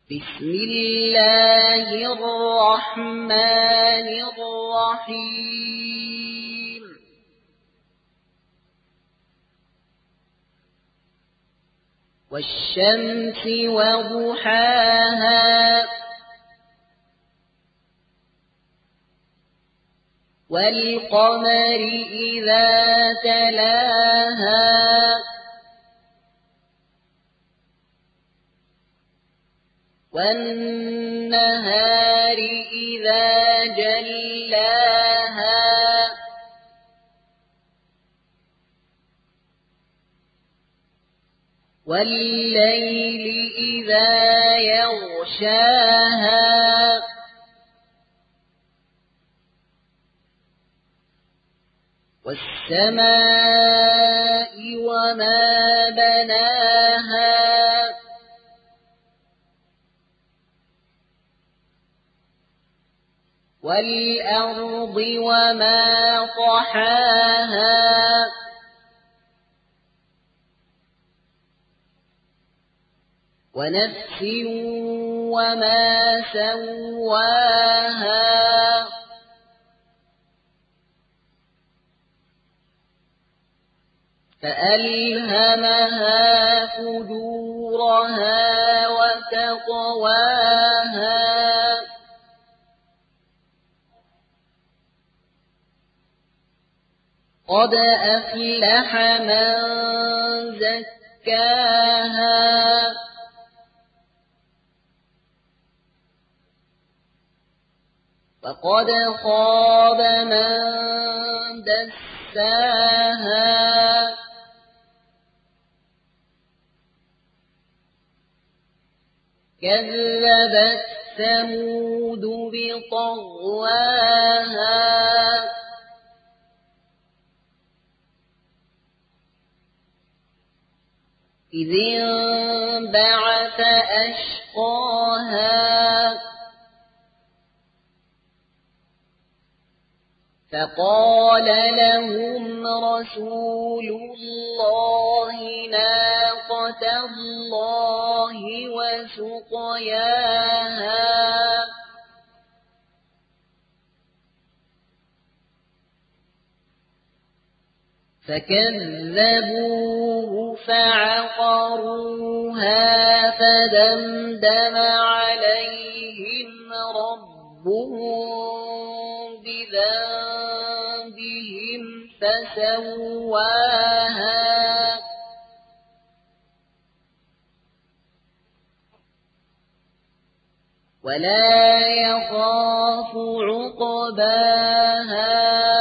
بسم الله الرحمن الرحيم والشمس وضحاها والقمر إذا تلاها والنهار إذا جلاها والليل إذا يغشاها والسماء وما بناها والأرض وما طحاها ونفس وما سواها فألهمها فجورها وتقواها قد أفلح من زكاها وقد خاب من دساها كذبت ثمود بطغواها إذ انبعث أشقاها فقال لهم رسول الله ناقة الله وسقياها فكذبوه فعقروها فدمدم عليهم ربهم بذنبهم فسواها ولا يخاف عقباها